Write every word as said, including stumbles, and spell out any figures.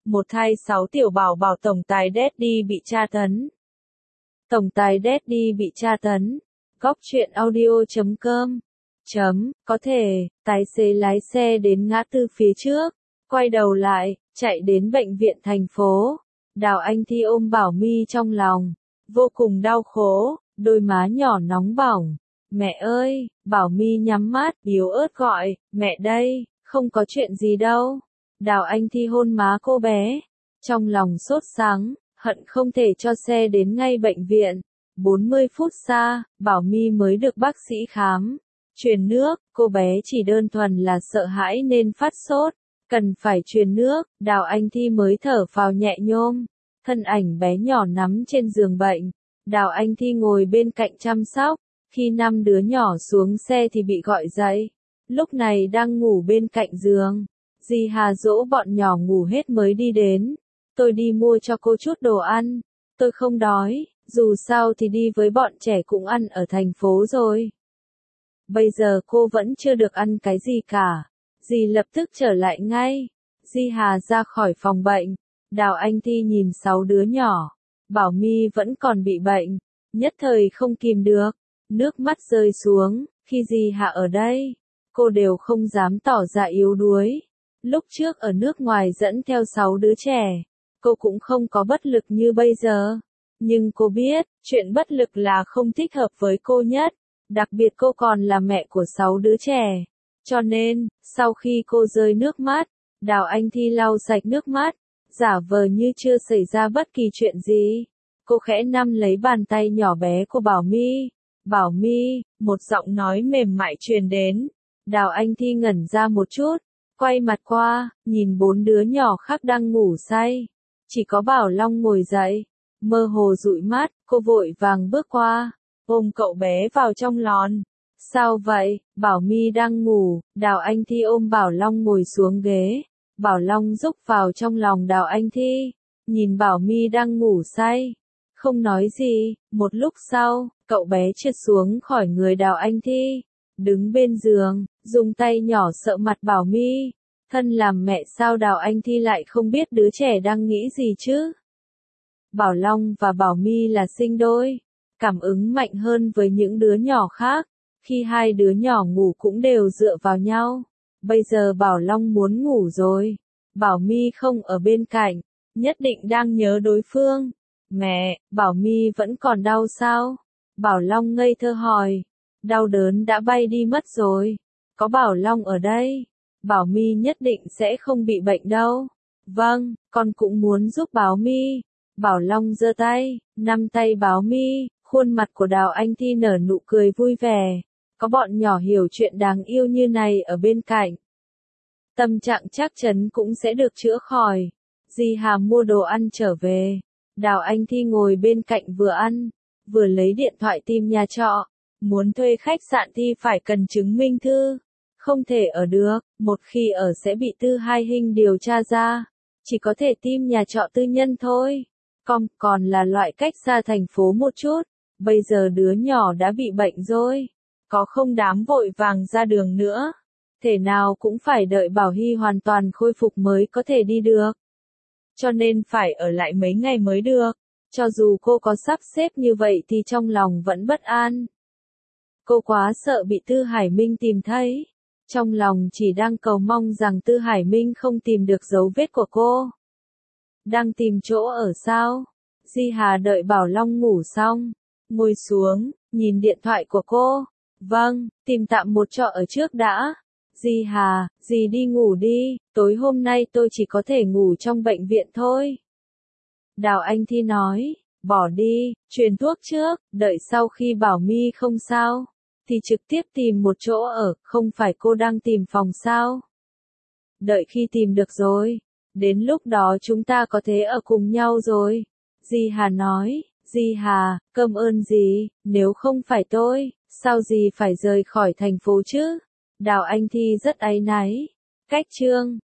Một thai sáu tiểu bảo bảo tổng tài Daddy bị tra tấn. Tổng tài Daddy bị tra tấn. Góc truyện audio chấm com. Chấm, có thể, tài xế lái xe đến ngã tư phía trước, quay đầu lại, chạy đến bệnh viện thành phố. Đào Anh Thi ôm Bảo My trong lòng, vô cùng đau khổ, đôi má nhỏ nóng bỏng. Mẹ ơi, Bảo My nhắm mắt, yếu ớt gọi, mẹ đây, không có chuyện gì đâu. Đào Anh Thi hôn má cô bé, trong lòng sốt sắng, hận không thể cho xe đến ngay bệnh viện. bốn mươi phút xa, Bảo My mới được bác sĩ khám. Truyền nước, cô bé chỉ đơn thuần là sợ hãi nên phát sốt, cần phải truyền nước, Đào Anh Thi mới thở phào nhẹ nhõm. Thân ảnh bé nhỏ nắm trên giường bệnh, Đào Anh Thi ngồi bên cạnh chăm sóc, khi năm đứa nhỏ xuống xe thì bị gọi dậy, lúc này đang ngủ bên cạnh giường. Dì Hà dỗ bọn nhỏ ngủ hết mới đi đến, tôi đi mua cho cô chút đồ ăn, tôi không đói, dù sao thì đi với bọn trẻ cũng ăn ở thành phố rồi. Bây giờ cô vẫn chưa được ăn cái gì cả. Dì lập tức trở lại ngay. Di Hà ra khỏi phòng bệnh. Đào Anh Thi nhìn sáu đứa nhỏ. Bảo My vẫn còn bị bệnh. Nhất thời không kìm được. Nước mắt rơi xuống. Khi Di Hà ở đây, cô đều không dám tỏ ra yếu đuối. Lúc trước ở nước ngoài dẫn theo sáu đứa trẻ, cô cũng không có bất lực như bây giờ. Nhưng cô biết, chuyện bất lực là không thích hợp với cô nhất. Đặc biệt cô còn là mẹ của sáu đứa trẻ. Cho nên, sau khi cô rơi nước mắt, Đào Anh Thi lau sạch nước mắt, giả vờ như chưa xảy ra bất kỳ chuyện gì. Cô khẽ nắm lấy bàn tay nhỏ bé của Bảo My. Bảo My, một giọng nói mềm mại truyền đến. Đào Anh Thi ngẩn ra một chút, quay mặt qua, nhìn bốn đứa nhỏ khác đang ngủ say. Chỉ có Bảo Long ngồi dậy, mơ hồ dụi mắt, cô vội vàng bước qua, ôm cậu bé vào trong lon. Sao vậy? Bảo My đang ngủ, Đào Anh Thi ôm Bảo Long ngồi xuống ghế. Bảo Long rúc vào trong lòng Đào Anh Thi, nhìn Bảo My đang ngủ say, không nói gì. Một lúc sau, cậu bé trượt xuống khỏi người Đào Anh Thi, đứng bên giường, dùng tay nhỏ sợ mặt Bảo My. Thân làm mẹ sao Đào Anh Thi lại không biết đứa trẻ đang nghĩ gì chứ? Bảo Long và Bảo My là sinh đôi, cảm ứng mạnh hơn với những đứa nhỏ khác. Khi hai đứa nhỏ ngủ cũng đều dựa vào nhau. Bây giờ Bảo Long muốn ngủ rồi. Bảo My không ở bên cạnh, nhất định đang nhớ đối phương. Mẹ, Bảo My vẫn còn đau sao? Bảo Long ngây thơ hỏi. Đau đớn đã bay đi mất rồi. Có Bảo Long ở đây, Bảo My nhất định sẽ không bị bệnh đâu. Vâng, con cũng muốn giúp Bảo My. Bảo Long giơ tay, nắm tay Bảo My, khuôn mặt của Đào Anh Thi nở nụ cười vui vẻ. Có bọn nhỏ hiểu chuyện đáng yêu như này ở bên cạnh, tâm trạng chắc chắn cũng sẽ được chữa khỏi. Di Hà mua đồ ăn trở về. Đào Anh Thi ngồi bên cạnh vừa ăn, vừa lấy điện thoại tìm nhà trọ. Muốn thuê khách sạn thì phải cần chứng minh thư. Không thể ở được, một khi ở sẽ bị Tư Hai Hinh điều tra ra. Chỉ có thể tìm nhà trọ tư nhân thôi. Còn, còn là loại cách xa thành phố một chút. Bây giờ đứa nhỏ đã bị bệnh rồi, có không dám vội vàng ra đường nữa. Thể nào cũng phải đợi Bảo Hy hoàn toàn khôi phục mới có thể đi được. Cho nên phải ở lại mấy ngày mới được. Cho dù cô có sắp xếp như vậy thì trong lòng vẫn bất an. Cô quá sợ bị Tư Hải Minh tìm thấy. Trong lòng chỉ đang cầu mong rằng Tư Hải Minh không tìm được dấu vết của cô. Đang tìm chỗ ở sao? Di Hà đợi Bảo Long ngủ xong, ngồi xuống, nhìn điện thoại của cô. Vâng, tìm tạm một trọ ở trước đã. Di Hà, dì đi ngủ đi, tối hôm nay tôi chỉ có thể ngủ trong bệnh viện thôi. Đào Anh Thi nói, bỏ đi, truyền thuốc trước, đợi sau khi Bảo My không sao, thì trực tiếp tìm một chỗ ở, không phải cô đang tìm phòng sao? Đợi khi tìm được rồi, đến lúc đó chúng ta có thể ở cùng nhau rồi. Di Hà nói, Di Hà, cảm ơn dì, nếu không phải tôi, sao dì phải rời khỏi thành phố chứ? Đào Anh Thi rất áy náy. Cách chương